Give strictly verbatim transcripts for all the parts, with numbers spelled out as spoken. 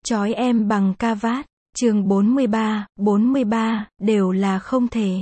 Trói em bằng ca vát. Chương bốn mươi ba, bốn mươi ba, đều là không thể.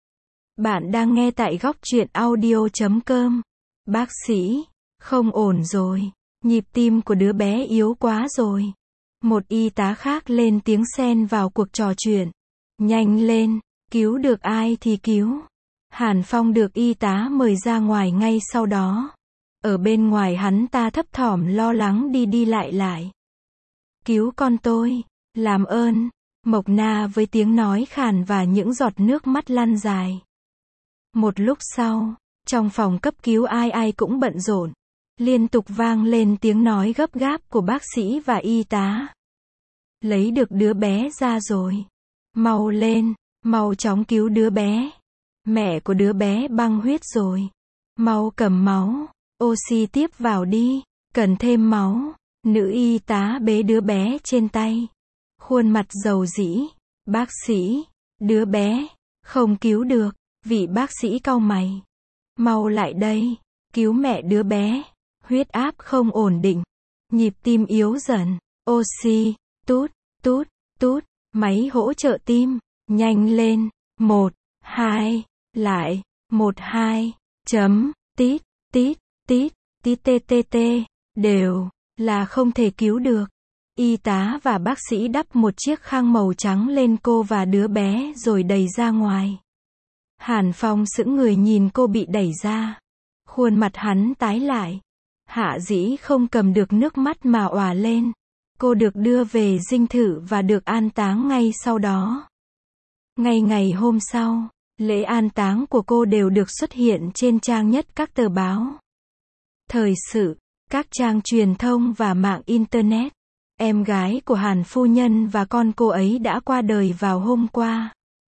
Bạn đang nghe tại góc truyện audio chấm com. Bác sĩ, không ổn rồi. Nhịp tim của đứa bé yếu quá rồi. Một y tá khác lên tiếng xen vào cuộc trò chuyện. Nhanh lên, cứu được ai thì cứu. Hàn Phong được y tá mời ra ngoài ngay sau đó. Ở bên ngoài hắn ta thấp thỏm lo lắng đi đi lại lại. Cứu con tôi, làm ơn. Mộc Na với tiếng nói khàn và những giọt nước mắt lăn dài. Một lúc sau, trong phòng cấp cứu ai ai cũng bận rộn. Liên tục vang lên tiếng nói gấp gáp của bác sĩ và y tá. Lấy được đứa bé ra rồi. Mau lên, mau chóng cứu đứa bé. Mẹ của đứa bé băng huyết rồi. Mau cầm máu, oxy tiếp vào đi, cần thêm máu. Nữ y tá bế đứa bé trên tay. Khuôn mặt dầu dĩ. Bác sĩ, đứa bé, không cứu được. Vị bác sĩ cau mày. Mau lại đây, cứu mẹ đứa bé. Huyết áp không ổn định. Nhịp tim yếu dần. Oxy, tút, tút, tút. Máy hỗ trợ tim, nhanh lên. Một, hai, lại. Một, hai, chấm, tít, tít, tít, tít tê tê tê. Đều là không thể cứu được. Y tá và bác sĩ đắp một chiếc khăn màu trắng lên cô và đứa bé rồi đẩy ra ngoài. Hàn Phong sững người nhìn cô bị đẩy ra. Khuôn mặt hắn tái lại. Hạ Dĩ không cầm được nước mắt mà òa lên. Cô được đưa về dinh thự và được an táng ngay sau đó. Ngay ngày hôm sau, lễ an táng của cô đều được xuất hiện trên trang nhất các tờ báo. Thời sự, các trang truyền thông và mạng Internet. Em gái của Hàn phu nhân và con cô ấy đã qua đời vào hôm qua.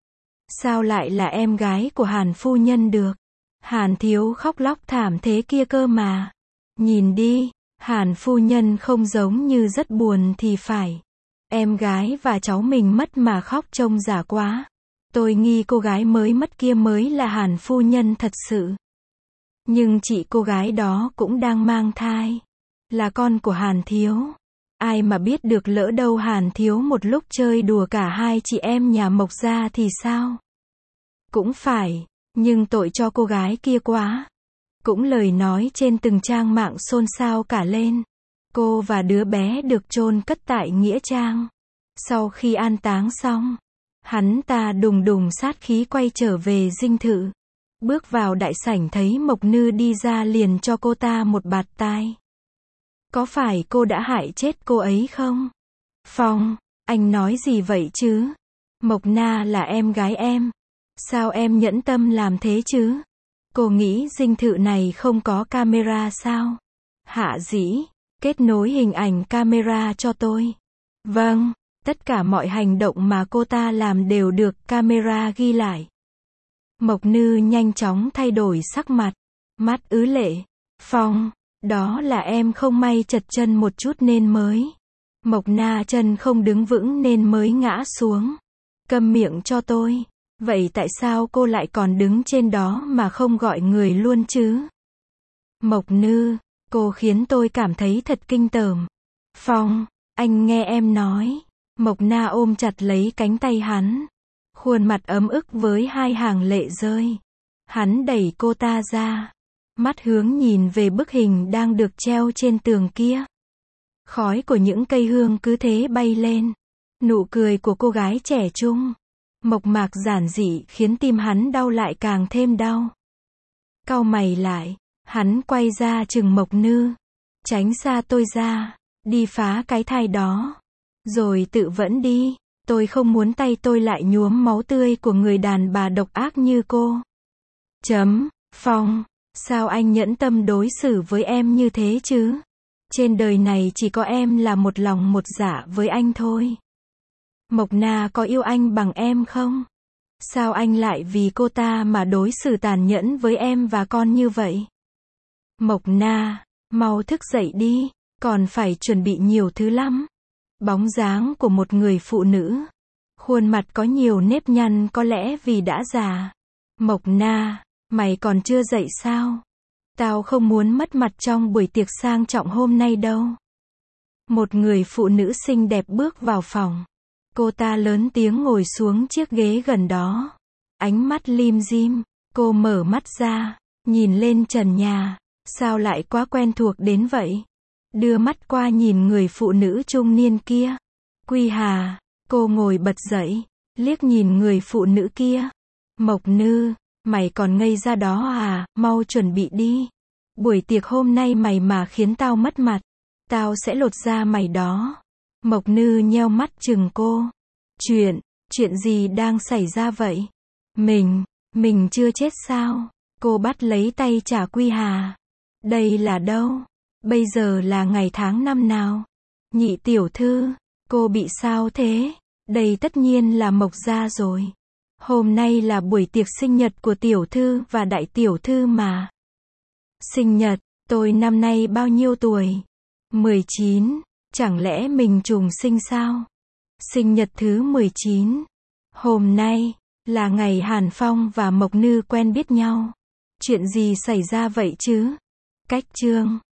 Sao lại là em gái của Hàn phu nhân được? Hàn thiếu khóc lóc thảm thế kia cơ mà. Nhìn đi, Hàn phu nhân không giống như rất buồn thì phải. Em gái và cháu mình mất mà khóc trông giả quá. Tôi nghi cô gái mới mất kia mới là Hàn phu nhân thật sự. Nhưng chị cô gái đó cũng đang mang thai. Là con của Hàn thiếu. Ai mà biết được lỡ đâu Hàn thiếu một lúc chơi đùa cả hai chị em nhà Mộc gia thì sao? Cũng phải, nhưng tội cho cô gái kia quá. Cũng lời nói trên từng trang mạng xôn xao cả lên. Cô và đứa bé được chôn cất tại nghĩa trang. Sau khi an táng xong, hắn ta đùng đùng sát khí quay trở về dinh thự. Bước vào đại sảnh thấy Mộc Nư đi ra liền cho cô ta một bạt tai. Có phải cô đã hại chết cô ấy không? Phong, anh nói gì vậy chứ? Mộc Na là em gái em. Sao em nhẫn tâm làm thế chứ? Cô nghĩ dinh thự này không có camera sao? Hạ Dĩ, kết nối hình ảnh camera cho tôi. Vâng, tất cả mọi hành động mà cô ta làm đều được camera ghi lại. Mộc Nư nhanh chóng thay đổi sắc mặt. Mắt ứ lệ. Phong, đó là em không may trật chân một chút nên mới. Mộc Na chân không đứng vững nên mới ngã xuống. Câm miệng cho tôi. Vậy tại sao cô lại còn đứng trên đó mà không gọi người luôn chứ? Mộc Nư, cô khiến tôi cảm thấy thật kinh tởm. Phong, anh nghe em nói. Mộc Na ôm chặt lấy cánh tay hắn. Khuôn mặt ấm ức với hai hàng lệ rơi. Hắn đẩy cô ta ra. Mắt hướng nhìn về bức hình đang được treo trên tường kia. Khói của những cây hương cứ thế bay lên. Nụ cười của cô gái trẻ trung. Mộc mạc giản dị khiến tim hắn đau lại càng thêm đau. Cau mày lại, hắn quay ra chừng Mộc Nư. Tránh xa tôi ra, đi phá cái thai đó. Rồi tự vẫn đi, tôi không muốn tay tôi lại nhuốm máu tươi của người đàn bà độc ác như cô. Chấm, Phong, sao anh nhẫn tâm đối xử với em như thế chứ? Trên đời này chỉ có em là một lòng một dạ với anh thôi. Mộc Na có yêu anh bằng em không? Sao anh lại vì cô ta mà đối xử tàn nhẫn với em và con như vậy? Mộc Na, mau thức dậy đi, còn phải chuẩn bị nhiều thứ lắm. Bóng dáng của một người phụ nữ. Khuôn mặt có nhiều nếp nhăn có lẽ vì đã già. Mộc Na, mày còn chưa dậy sao? Tao không muốn mất mặt trong buổi tiệc sang trọng hôm nay đâu. Một người phụ nữ xinh đẹp bước vào phòng. Cô ta lớn tiếng ngồi xuống chiếc ghế gần đó. Ánh mắt lim dim. Cô mở mắt ra, nhìn lên trần nhà. Sao lại quá quen thuộc đến vậy? Đưa mắt qua nhìn người phụ nữ trung niên kia. Quy Hà. Cô ngồi bật dậy, liếc nhìn người phụ nữ kia. Mộc Nư, mày còn ngây ra đó à, mau chuẩn bị đi. Buổi tiệc hôm nay mày mà khiến tao mất mặt, tao sẽ lột da mày đó. Mộc Nư nheo mắt chừng cô. Chuyện, chuyện gì đang xảy ra vậy? Mình, mình chưa chết sao? Cô bắt lấy tay Trà Quy Hà. Đây là đâu? Bây giờ là ngày tháng năm nào? Nhị tiểu thư, cô bị sao thế? Đây tất nhiên là Mộc gia rồi. Hôm nay là buổi tiệc sinh nhật của tiểu thư và đại tiểu thư mà. Sinh nhật, tôi năm nay bao nhiêu tuổi? mười chín, chẳng lẽ mình trùng sinh sao? Sinh nhật thứ mười chín. Hôm nay là ngày Hàn Phong và Mộc Nư quen biết nhau. Chuyện gì xảy ra vậy chứ? Cách chương